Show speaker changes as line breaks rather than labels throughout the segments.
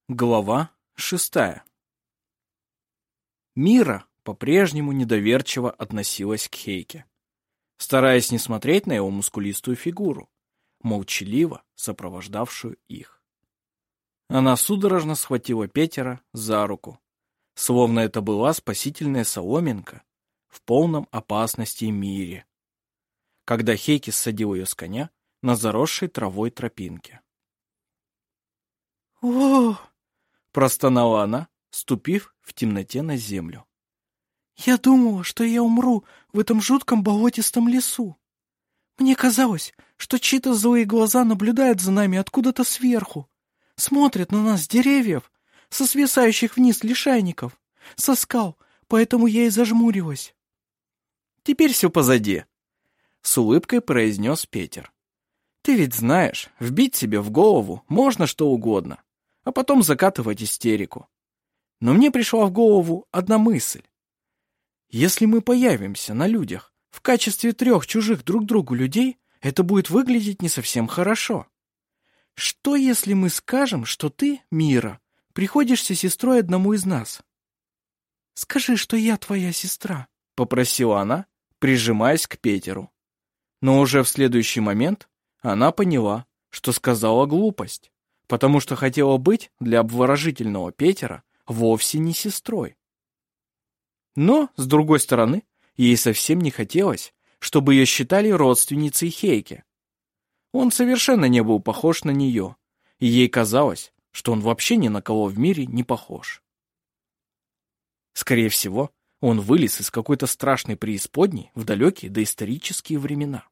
Глава 6. Мира по-прежнему недоверчиво относилась к Хейке, стараясь не смотреть на его мускулистую фигуру, молчаливо сопровождавшую их. Она судорожно схватила Петера за руку, словно это была спасительная соломинка в полном опасности мире, когда Хейке ссадил ее с коня на заросшей травой тропинке. «О!» — простонала она, ступив в темноте на землю. «Я думала, что я умру в этом жутком болотистом лесу. Мне казалось, что чьи-то злые глаза наблюдают за нами откуда-то сверху, смотрят на нас с деревьев, со свисающих вниз лишайников, со скал, поэтому я и зажмурилась». «Теперь все позади», — с улыбкой произнес Петер. «Ты ведь знаешь, вбить себе в голову можно что угодно, а потом закатывать истерику. Но мне пришла в голову одна мысль. Если мы появимся на людях в качестве 3 чужих друг другу людей, это будет выглядеть не совсем хорошо. Что, если мы скажем, что ты, Мира, приходишься сестрой одному из нас?» «Скажи, что я твоя сестра», — попросила она, прижимаясь к Петеру. Но уже в следующий момент она поняла, что сказала глупость, потому что хотела быть для обворожительного Петера вовсе не сестрой. Но, с другой стороны, ей совсем не хотелось, чтобы ее считали родственницей Хейке. Он совершенно не был похож на нее, и ей казалось, что он вообще ни на кого в мире не похож. Скорее всего, он вылез из какой-то страшной преисподней в далекие доисторические времена.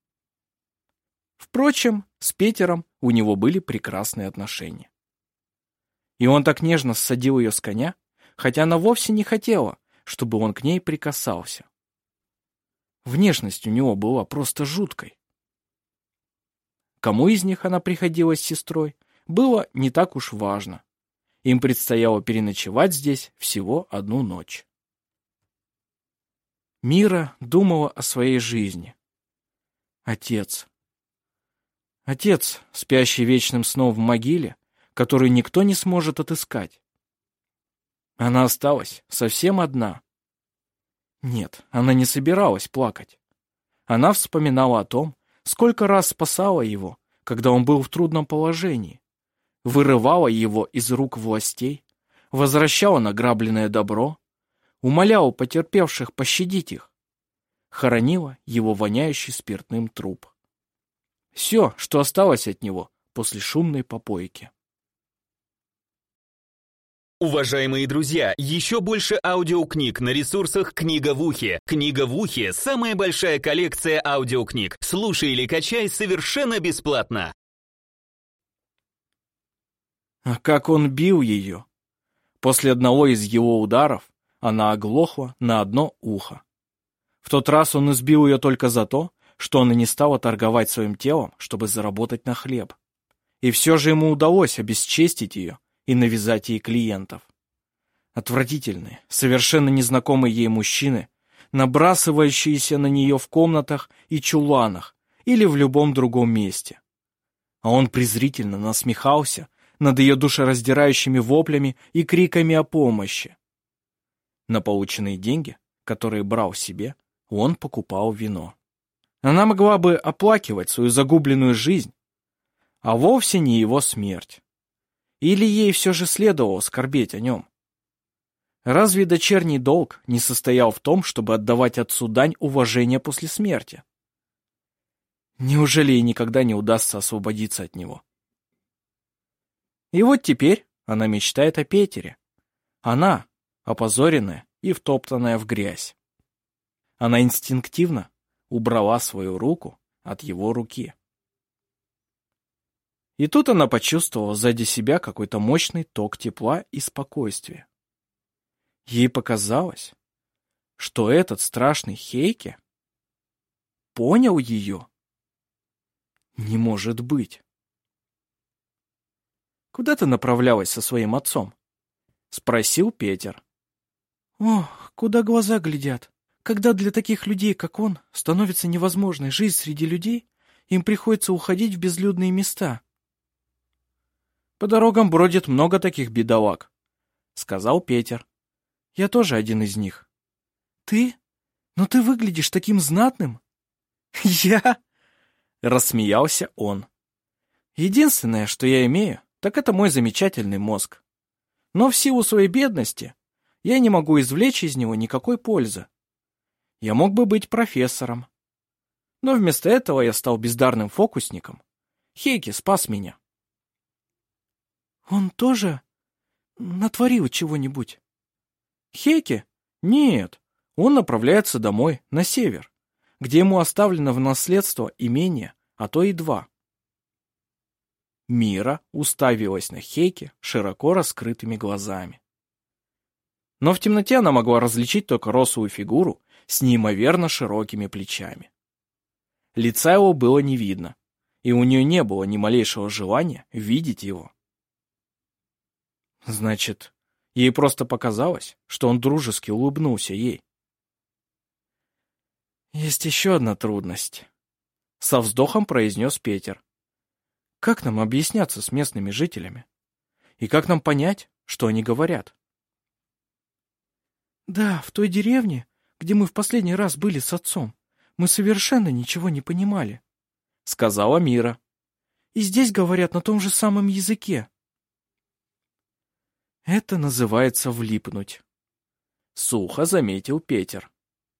Впрочем, с Петером у него были прекрасные отношения. И он так нежно ссадил ее с коня, хотя она вовсе не хотела, чтобы он к ней прикасался. Внешность у него была просто жуткой. Кому из них она приходилась сестрой, было не так уж важно. Им предстояло переночевать здесь всего 1 ночь. Мира думала о своей жизни. Отец, спящий вечным сном в могиле, который никто не сможет отыскать. Она осталась совсем одна. Нет, она не собиралась плакать. Она вспоминала о том, сколько раз спасала его, когда он был в трудном положении, вырывала его из рук властей, возвращала награбленное добро, умоляла потерпевших пощадить их, хоронила его воняющий спиртным труп. Все, что осталось от него после шумной попойки.
Уважаемые друзья, еще больше аудиокниг на ресурсах «Книга в ухе». «Книга в ухе» — самая большая коллекция аудиокниг. Слушай или качай совершенно бесплатно.
А как он бил ее! После одного из его ударов она оглохла на одно ухо. В тот раз он избил ее только за то, что она не стала торговать своим телом, чтобы заработать на хлеб. И все же ему удалось обесчестить ее и навязать ей клиентов. Отвратительные, совершенно незнакомые ей мужчины, набрасывающиеся на нее в комнатах и чуланах или в любом другом месте. А он презрительно насмехался над ее душераздирающими воплями и криками о помощи. На полученные деньги, которые брал себе, он покупал вино. Она могла бы оплакивать свою загубленную жизнь, а вовсе не его смерть. Или ей все же следовало скорбеть о нем? Разве дочерний долг не состоял в том, чтобы отдавать отцу дань уважения после смерти? Неужели ей никогда не удастся освободиться от него? И вот теперь она мечтает о Петере. Она, опозоренная и втоптанная в грязь. Она инстинктивно убрала свою руку от его руки. И тут она почувствовала сзади себя какой-то мощный ток тепла и спокойствия. Ей показалось, что этот страшный Хейке понял ее. Не может быть. «Куда ты направлялась со своим отцом?» — спросил Петер. «Ох, куда глаза глядят. Когда для таких людей, как он, становится невозможной жизнь среди людей, им приходится уходить в безлюдные места». По дорогам бродит много таких бедолаг, сказал Петер. Я тоже один из них. Ты? Но ты выглядишь таким знатным. Я? Рассмеялся он. Единственное, что я имею, так это мой замечательный мозг. Но в силу своей бедности я не могу извлечь из него никакой пользы. Я мог бы быть профессором. Но вместо этого я стал бездарным фокусником. Хейки спас меня. Он тоже натворил чего-нибудь? Хейки? Нет, он направляется домой, на север, где ему оставлено в наследство имение, а то и 2. Мира уставилась на Хейки широко раскрытыми глазами. Но в темноте она могла различить только рослую фигуру с неимоверно широкими плечами. Лица его было не видно, и у нее не было ни малейшего желания видеть его. Значит, ей просто показалось, что он дружески улыбнулся ей. «Есть еще одна трудность», — со вздохом произнес Петер. «Как нам объясняться с местными жителями? И как нам понять, что они говорят?» «Да, в той деревне, где мы в последний раз были с отцом, мы совершенно ничего не понимали», — сказала Мира. «И здесь говорят на том же самом языке». «Это называется влипнуть», — сухо заметил Петер.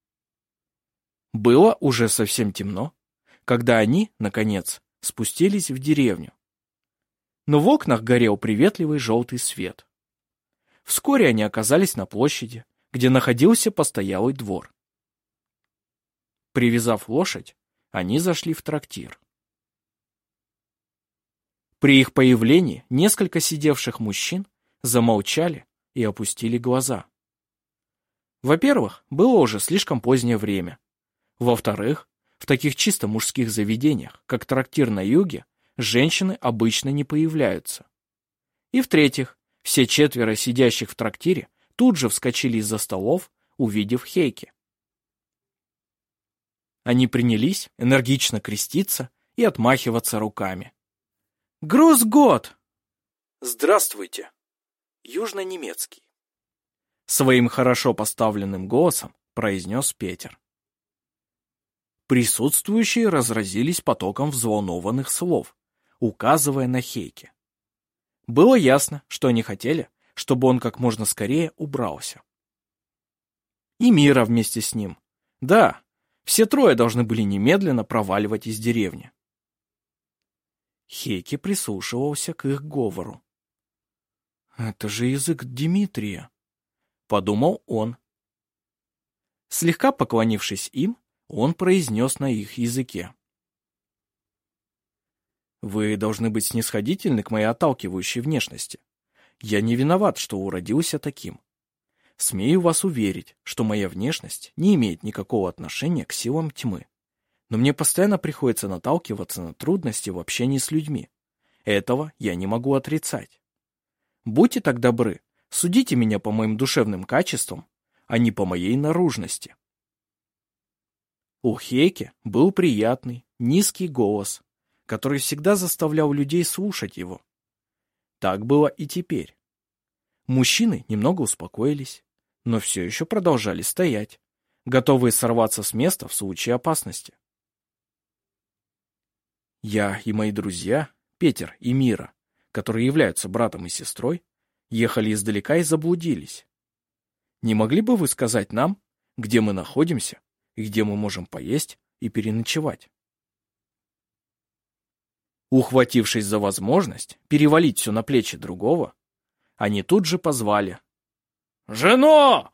Было уже совсем темно, когда они, наконец, спустились в деревню. Но в окнах горел приветливый желтый свет. Вскоре они оказались на площади, где находился постоялый двор. Привязав лошадь, они зашли в трактир. При их появлении несколько сидевших мужчин замолчали и опустили глаза. Во-первых, было уже слишком позднее время. Во-вторых, в таких чисто мужских заведениях, как трактир на юге, женщины обычно не появляются. И в-третьих, все 4 сидящих в трактире тут же вскочили из-за столов, увидев Хейки. Они принялись энергично креститься и отмахиваться руками. «Грус-год!» «Здравствуйте!» Южно-немецкий. Своим хорошо поставленным голосом произнес Петер. Присутствующие разразились потоком взволнованных слов, указывая на Хейки. Было ясно, что они хотели, чтобы он как можно скорее убрался. И Мира вместе с ним. Да, все 3 должны были немедленно проваливать из деревни. Хейки прислушивался к их говору. «Это же язык Дмитрия», — подумал он. Слегка поклонившись им, он произнес на их языке. «Вы должны быть снисходительны к моей отталкивающей внешности. Я не виноват, что уродился таким. Смею вас уверить, что моя внешность не имеет никакого отношения к силам тьмы. Но мне постоянно приходится наталкиваться на трудности в общении с людьми. Этого я не могу отрицать. Будьте так добры, судите меня по моим душевным качествам, а не по моей наружности». У Хейки был приятный, низкий голос, который всегда заставлял людей слушать его. Так было и теперь. Мужчины немного успокоились, но все еще продолжали стоять, готовые сорваться с места в случае опасности. Я и мои друзья, Петер и Мира, которые являются братом и сестрой, ехали издалека и заблудились. Не могли бы вы сказать нам, где мы находимся, и где мы можем поесть и переночевать? Ухватившись за возможность перевалить все на плечи другого, они тут же позвали: «Жено!»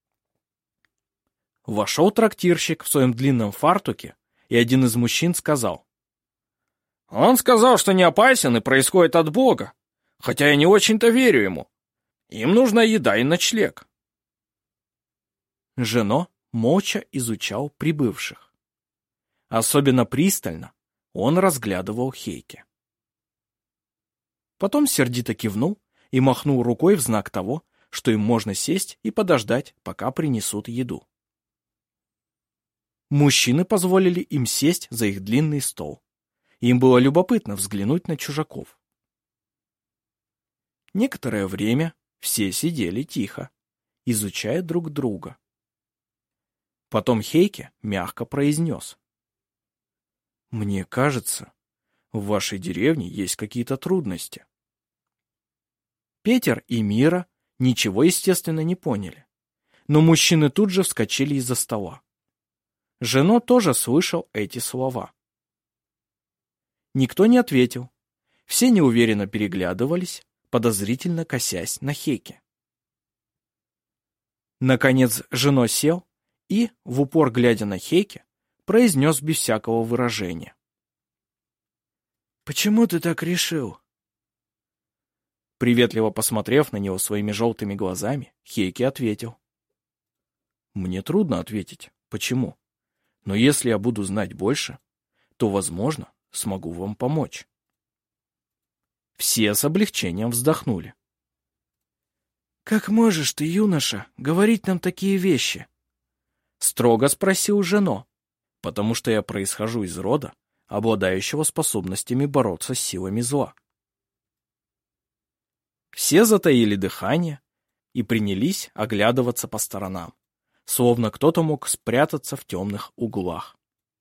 Вошел трактирщик в своем длинном фартуке, и один из мужчин сказал: «Он сказал, что не опасен и происходит от Бога, хотя я не очень-то верю ему. Им нужна еда и ночлег». Жено молча изучал прибывших. Особенно пристально он разглядывал Хейки. Потом сердито кивнул и махнул рукой в знак того, что им можно сесть и подождать, пока принесут еду. Мужчины позволили им сесть за их длинный стол. Им было любопытно взглянуть на чужаков. Некоторое время все сидели тихо, изучая друг друга. Потом Хейке мягко произнес: «Мне кажется, в вашей деревне есть какие-то трудности». Петер и Мира ничего, естественно, не поняли, но мужчины тут же вскочили из-за стола. Жено тоже слышал эти слова. Никто не ответил. Все неуверенно переглядывались, подозрительно косясь на Хейке. Наконец Жено сел и, в упор глядя на Хейке, произнес без всякого выражения: «Почему ты так решил?» Приветливо посмотрев на него своими желтыми глазами, Хейке ответил: «Мне трудно ответить, почему. Но если я буду знать больше, то, возможно, смогу вам помочь». Все с облегчением вздохнули. «Как можешь ты, юноша, говорить нам такие вещи?» Строго спросил Жено, потому что я происхожу из рода, обладающего способностями бороться с силами зла. Все затаили дыхание и принялись оглядываться по сторонам, словно кто-то мог спрятаться в темных углах.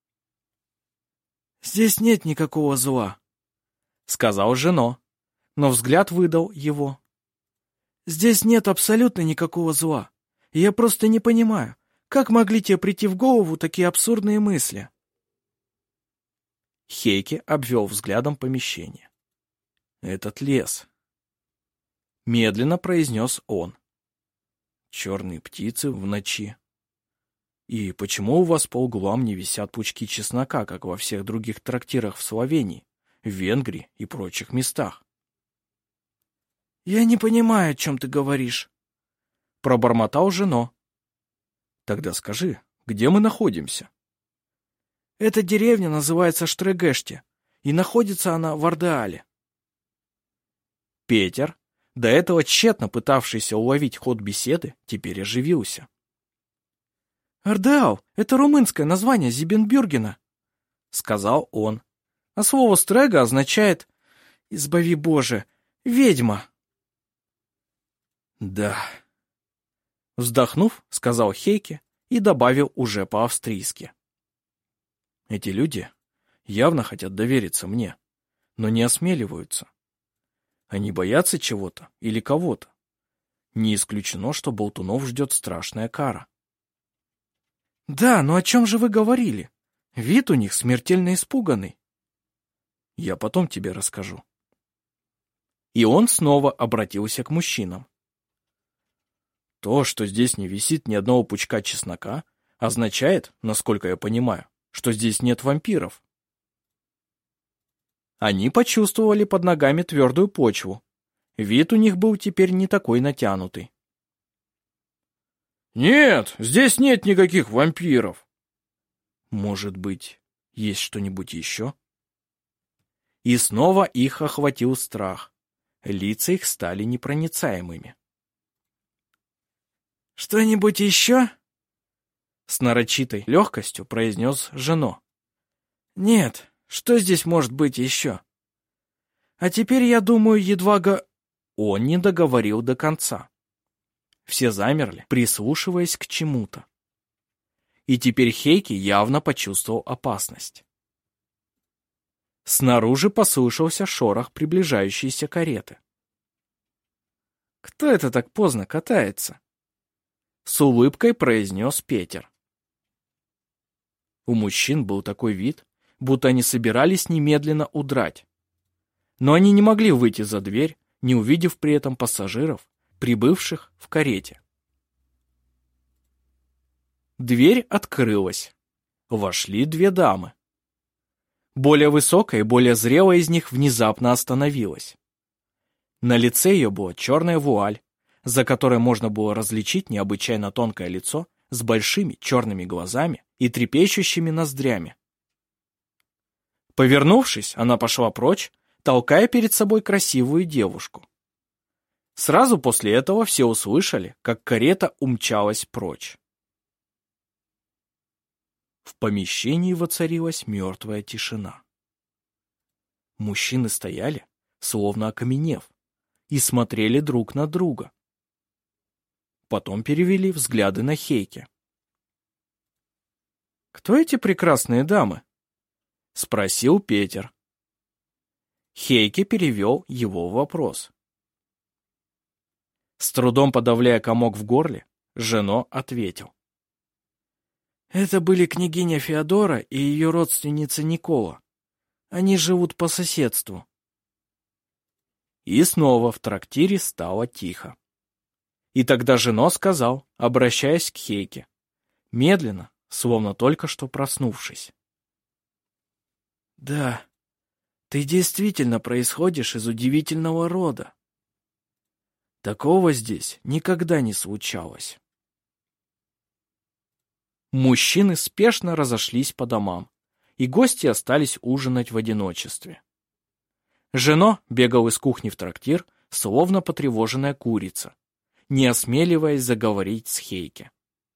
«Здесь нет никакого зла», — сказал Жено, но взгляд выдал его. «Здесь нет абсолютно никакого зла, и я просто не понимаю, как могли тебе прийти в голову такие абсурдные мысли?» Хейке обвел взглядом помещение. «Этот лес», — медленно произнес он. «Черные птицы в ночи. И почему у вас по углам не висят пучки чеснока, как во всех других трактирах в Словении, в Венгрии и прочих местах?» «Я не понимаю, о чем ты говоришь», — пробормотал Жено. «Тогда скажи, где мы находимся?» «Эта деревня называется Штрегеште, и находится она в Ардеале». Петер, до этого тщетно пытавшийся уловить ход беседы, теперь оживился. «Ардеал — это румынское название Зибенбюргена», — сказал он. «А слово «стрега» означает, избави Боже, ведьма». «Да», — вздохнув, сказал Хейке и добавил уже по-австрийски. «Эти люди явно хотят довериться мне, но не осмеливаются. Они боятся чего-то или кого-то. Не исключено, что болтунов ждет страшная кара». «Да, но о чем же вы говорили? Вид у них смертельно испуганный». «Я потом тебе расскажу». И он снова обратился к мужчинам. «То, что здесь не висит ни одного пучка чеснока, означает, насколько я понимаю, что здесь нет вампиров». Они почувствовали под ногами твердую почву. Вид у них был теперь не такой натянутый. «Нет, здесь нет никаких вампиров». «Может быть, есть что-нибудь еще?» И снова их охватил страх. Лица их стали непроницаемыми. «Что-нибудь еще?» С нарочитой легкостью произнес Жено. «Нет, что здесь может быть еще? А теперь, я думаю, Он не договорил до конца. Все замерли, прислушиваясь к чему-то. И теперь Хейке явно почувствовал опасность. Снаружи послышался шорох приближающейся кареты. «Кто это так поздно катается?» С улыбкой произнес Петер. У мужчин был такой вид, будто они собирались немедленно удрать. Но они не могли выйти за дверь, не увидев при этом пассажиров, прибывших в карете. Дверь открылась. Вошли две дамы. Более высокая и более зрелая из них внезапно остановилась. На лице ее была черная вуаль, за которой можно было различить необычайно тонкое лицо с большими черными глазами и трепещущими ноздрями. Повернувшись, она пошла прочь, толкая перед собой красивую девушку. Сразу после этого все услышали, как карета умчалась прочь. В помещении воцарилась мертвая тишина. Мужчины стояли, словно окаменев, и смотрели друг на друга. Потом перевели взгляды на Хейке. «Кто эти прекрасные дамы?» — спросил Петер. Хейке перевел его вопрос. С трудом подавляя комок в горле, Жено ответил. «Это были княгиня Феодора и ее родственница Никола. Они живут по соседству». И снова в трактире стало тихо. И тогда Жено сказал, обращаясь к Хейке, медленно, словно только что проснувшись. «Да, ты действительно происходишь из удивительного рода. Такого здесь никогда не случалось». Мужчины спешно разошлись по домам, и гости остались ужинать в одиночестве. Жено бегал из кухни в трактир, словно потревоженная курица, не осмеливаясь заговорить с Хейке.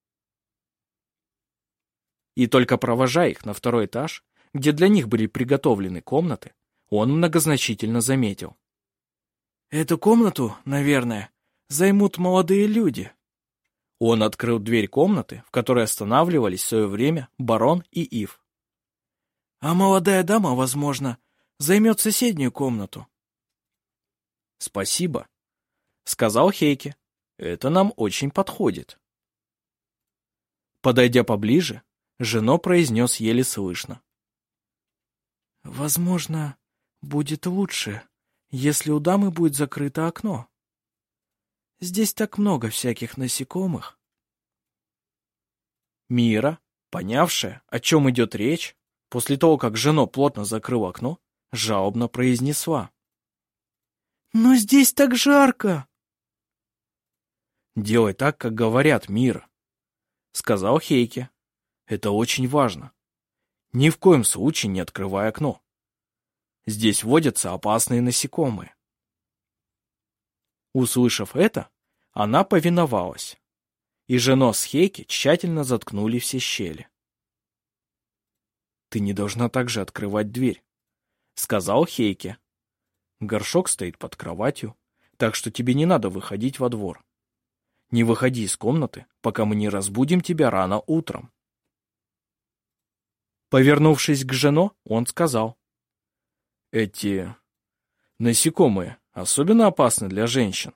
И только провожая их на второй этаж, где для них были приготовлены комнаты, он многозначительно заметил. «Эту комнату, наверное, займут молодые люди». Он открыл дверь комнаты, в которой останавливались в свое время барон и Ив. «А молодая дама, возможно, займет соседнюю комнату». «Спасибо», — сказал Хейке. «Это нам очень подходит». Подойдя поближе, Жено произнес еле слышно. «Возможно, будет лучше, если у дамы будет закрыто окно. Здесь так много всяких насекомых». Мира, понявшая, о чем идет речь, после того, как Жено плотно закрыл окно, жалобно произнесла. «Но здесь так жарко!» «Делай так, как говорят, Мира», — сказал Хейке. «Это очень важно. Ни в коем случае не открывай окно. Здесь водятся опасные насекомые». Услышав это, она повиновалась, и Жено с Хейке тщательно заткнули все щели. «Ты не должна также открывать дверь», — сказал Хейке. «Горшок стоит под кроватью, так что тебе не надо выходить во двор. Не выходи из комнаты, пока мы не разбудим тебя рано утром». Повернувшись к Жено, он сказал. «Эти насекомые особенно опасны для женщин».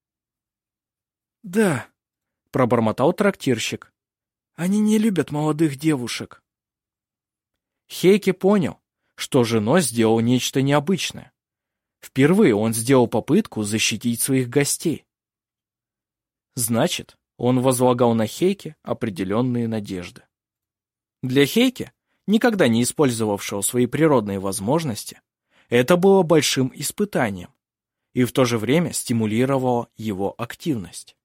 «Да», — пробормотал трактирщик. «Они не любят молодых девушек». Хейке понял, что Жено сделал нечто необычное. Впервые он сделал попытку защитить своих гостей. Значит, он возлагал на Хейке определенные надежды. Для Хейке, никогда не использовавшего свои природные возможности, это было большим испытанием и в то же время стимулировало его активность.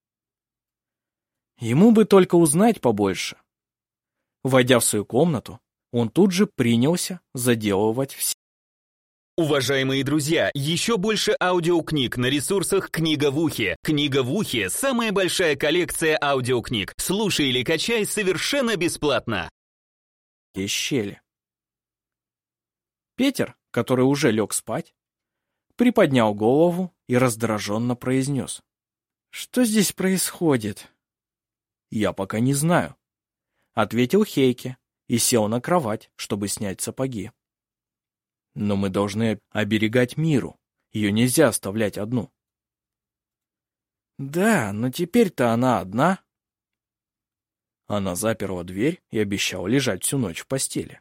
Ему бы только узнать побольше. Войдя в свою комнату, он тут же принялся заделывать все.
Уважаемые друзья, еще больше аудиокниг на ресурсах «Книга в ухе». «Книга в ухе» — самая большая коллекция аудиокниг. Слушай или качай совершенно бесплатно.
Щели. Петер, который уже лег спать, приподнял голову и раздраженно произнес. «Что здесь происходит?» «Я пока не знаю», — ответил Хейке и сел на кровать, чтобы снять сапоги. «Но мы должны оберегать Миру. Ее нельзя оставлять одну». «Да, но теперь-то она одна». Она заперла дверь и обещала лежать всю ночь в постели.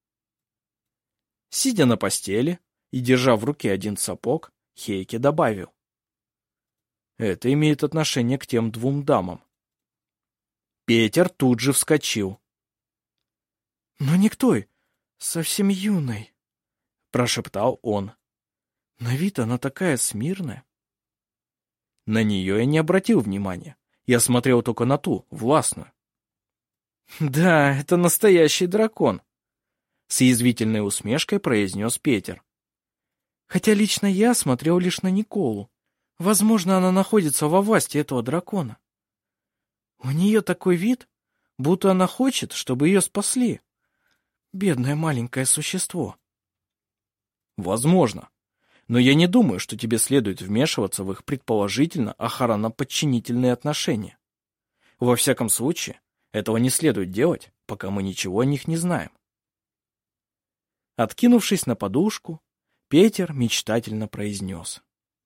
Сидя на постели и держа в руке один сапог, Хейке добавил. «Это имеет отношение к тем двум дамам». Петер тут же вскочил. «Но не к той, совсем юной», — прошептал он. «На вид она такая смирная». На нее я не обратил внимания. Я смотрел только на ту, властную. «Да, это настоящий дракон», — с язвительной усмешкой произнес Петер. «Хотя лично я смотрел лишь на Николу. Возможно, она находится во власти этого дракона. У нее такой вид, будто она хочет, чтобы ее спасли. Бедное маленькое существо». «Возможно. Но я не думаю, что тебе следует вмешиваться в их предположительно охранно-подчинительные отношения. Во всяком случае, этого не следует делать, пока мы ничего о них не знаем. Откинувшись на подушку, Петер мечтательно произнес: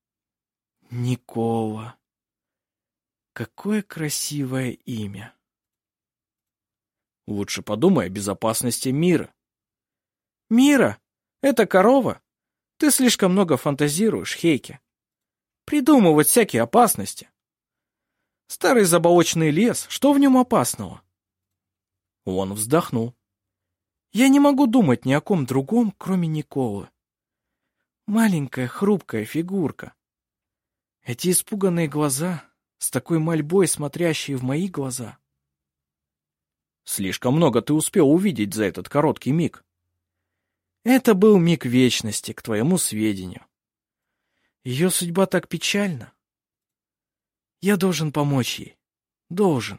Никола. Какое красивое имя. Лучше подумай о безопасности Мира. Мира? Это корова? Ты слишком много фантазируешь, Хейке. Придумывать всякие опасности. Старый заболоченный лес, что в нем опасного? Он вздохнул. Я не могу думать ни о ком другом, кроме Николы. Маленькая хрупкая фигурка. Эти испуганные глаза, с такой мольбой смотрящие в мои глаза. Слишком много ты успел увидеть за этот короткий миг. Это был миг вечности, к твоему сведению. Ее судьба так печальна. Я должен помочь ей. Должен.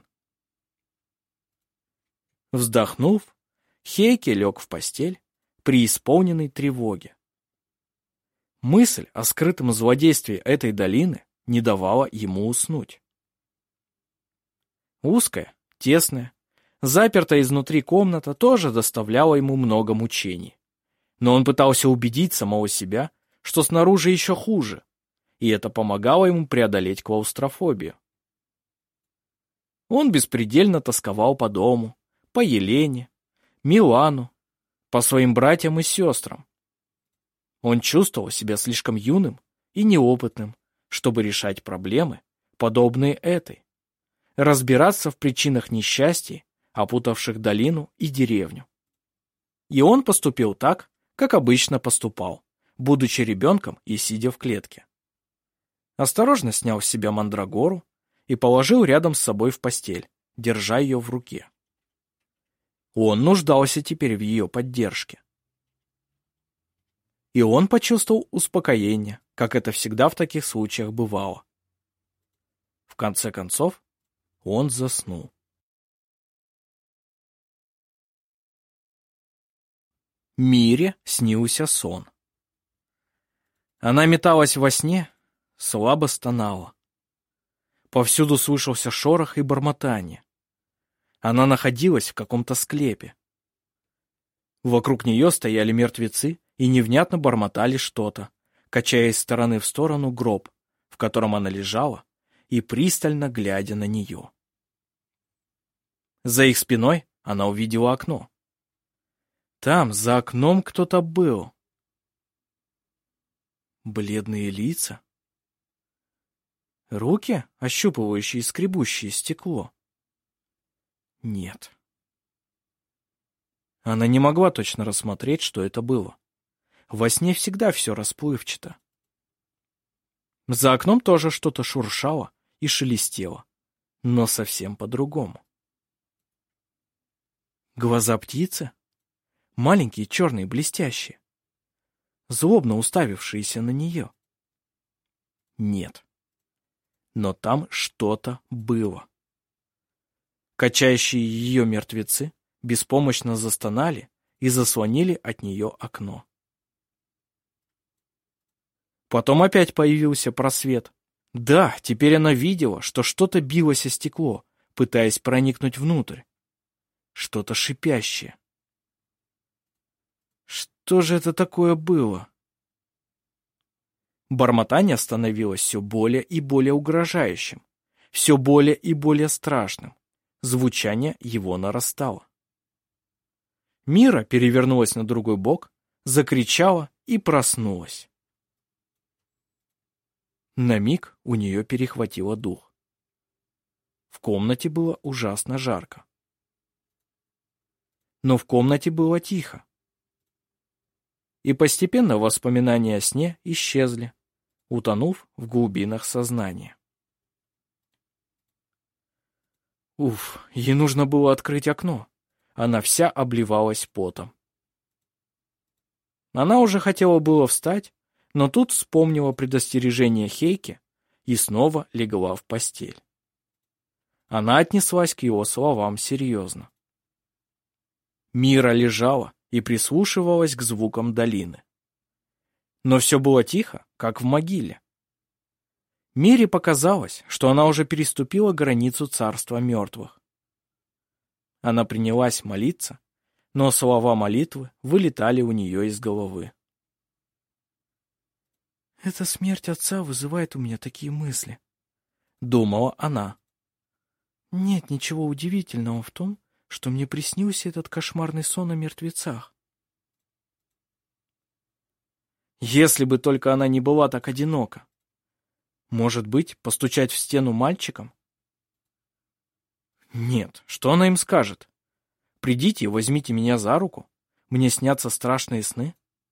Вздохнув, Хейке лег в постель, преисполненный тревоги. Мысль о скрытом злодействе этой долины не давала ему уснуть. Узкая, тесная, запертая изнутри комната тоже доставляла ему много мучений. Но он пытался убедить самого себя, что снаружи еще хуже, и это помогало ему преодолеть клаустрофобию. Он беспредельно тосковал по дому, по Елене, Милану, по своим братьям и сестрам. Он чувствовал себя слишком юным и неопытным, чтобы решать проблемы, подобные этой, разбираться в причинах несчастий, опутавших долину и деревню. И он поступил так, как обычно поступал, будучи ребенком и сидя в клетке. Осторожно снял с себя мандрагору и положил рядом с собой в постель, держа ее в руке. Он нуждался теперь в ее поддержке. И он почувствовал успокоение, как это всегда в таких случаях бывало. В конце концов, он заснул. Мире снился сон. Она металась во сне, слабо стонала. Повсюду слышался шорох и бормотание. Она находилась в каком-то склепе. Вокруг нее стояли мертвецы и невнятно бормотали что-то, качая из стороны в сторону гроб, в котором она лежала, и пристально глядя на нее. За их спиной она увидела окно. Там, за окном, кто-то был. Бледные лица. Руки, ощупывающие и скребущие стекло. Нет. Она не могла точно рассмотреть, что это было. Во сне всегда все расплывчато. За окном тоже что-то шуршало и шелестело, но совсем по-другому. Глаза птицы? Маленькие, черные, блестящие. Злобно уставившиеся на нее. Нет. Но там что-то было. Качающие ее мертвецы беспомощно застонали и заслонили от нее окно. Потом опять появился просвет. Да, теперь она видела, что что-то билось о стекло, пытаясь проникнуть внутрь. Что-то шипящее. Что же это такое было? Бормотание становилось все более и более угрожающим, все более и более страшным. Звучание его нарастало. Мира перевернулась на другой бок, закричала и проснулась. На миг у нее перехватило дух. В комнате было ужасно жарко. Но в комнате было тихо. И постепенно воспоминания о сне исчезли, утонув в глубинах сознания. Уф, ей нужно было открыть окно. Она вся обливалась потом. Она уже хотела было встать, но тут вспомнила предостережение Хейке и снова легла в постель. Она отнеслась к его словам серьезно. Мира лежала и прислушивалась к звукам долины. Но все было тихо, как в могиле. Мире показалось, что она уже переступила границу царства мертвых. Она принялась молиться, но слова молитвы вылетали у нее из головы. «Эта смерть отца вызывает у меня такие мысли», — думала она. «Нет ничего удивительного в том, что мне приснился этот кошмарный сон о мертвецах. Если бы только она не была так одинока. Может быть, постучать в стену мальчиком? Нет, что она им скажет? Придите и возьмите меня за руку. Мне снятся страшные сны.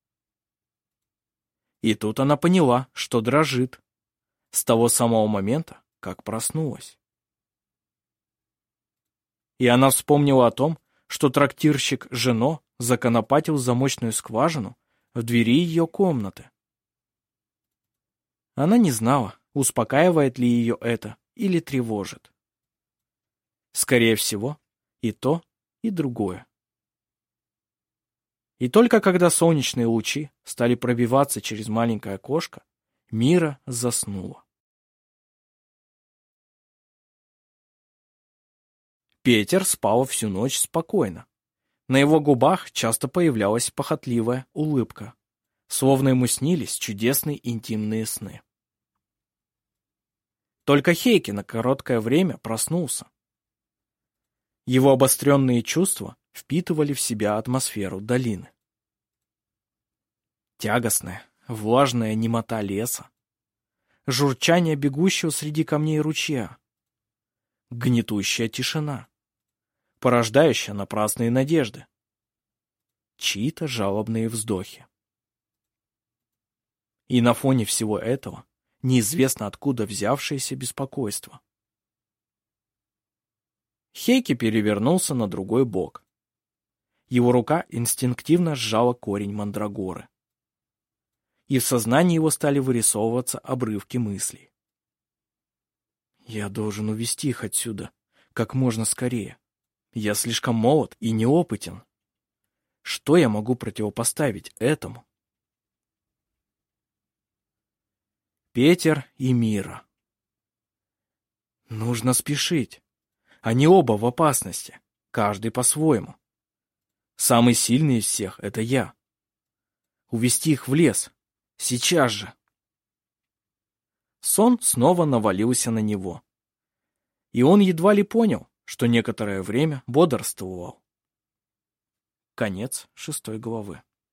И тут она поняла, что дрожит. С того самого момента, как проснулась. И она вспомнила о том, что трактирщик Жено законопатил замочную скважину в двери ее комнаты. Она не знала, успокаивает ли ее это или тревожит. Скорее всего, и то, и другое. И только когда солнечные лучи стали пробиваться через маленькое окошко, Мира заснула. Петер спал всю ночь спокойно. На его губах часто появлялась похотливая улыбка, словно ему снились чудесные интимные сны. Только Хейки на короткое время проснулся. Его обостренные чувства впитывали в себя атмосферу долины. Тягостная, влажная немота леса, журчание бегущего среди камней ручья, гнетущая тишина, порождающая напрасные надежды, чьи-то жалобные вздохи. И на фоне всего этого неизвестно откуда взявшееся беспокойство. Хейки перевернулся на другой бок. Его рука инстинктивно сжала корень мандрагоры. И в сознании его стали вырисовываться обрывки мыслей. «Я должен увести их отсюда как можно скорее. Я слишком молод и неопытен. Что я могу противопоставить этому?» Петер и Мира. Нужно спешить. Они оба в опасности, каждый по-своему. Самый сильный из всех — это я. Увести их в лес. Сейчас же. Сон снова навалился на него. И он едва ли понял, что некоторое время бодрствовал. Конец 6 главы.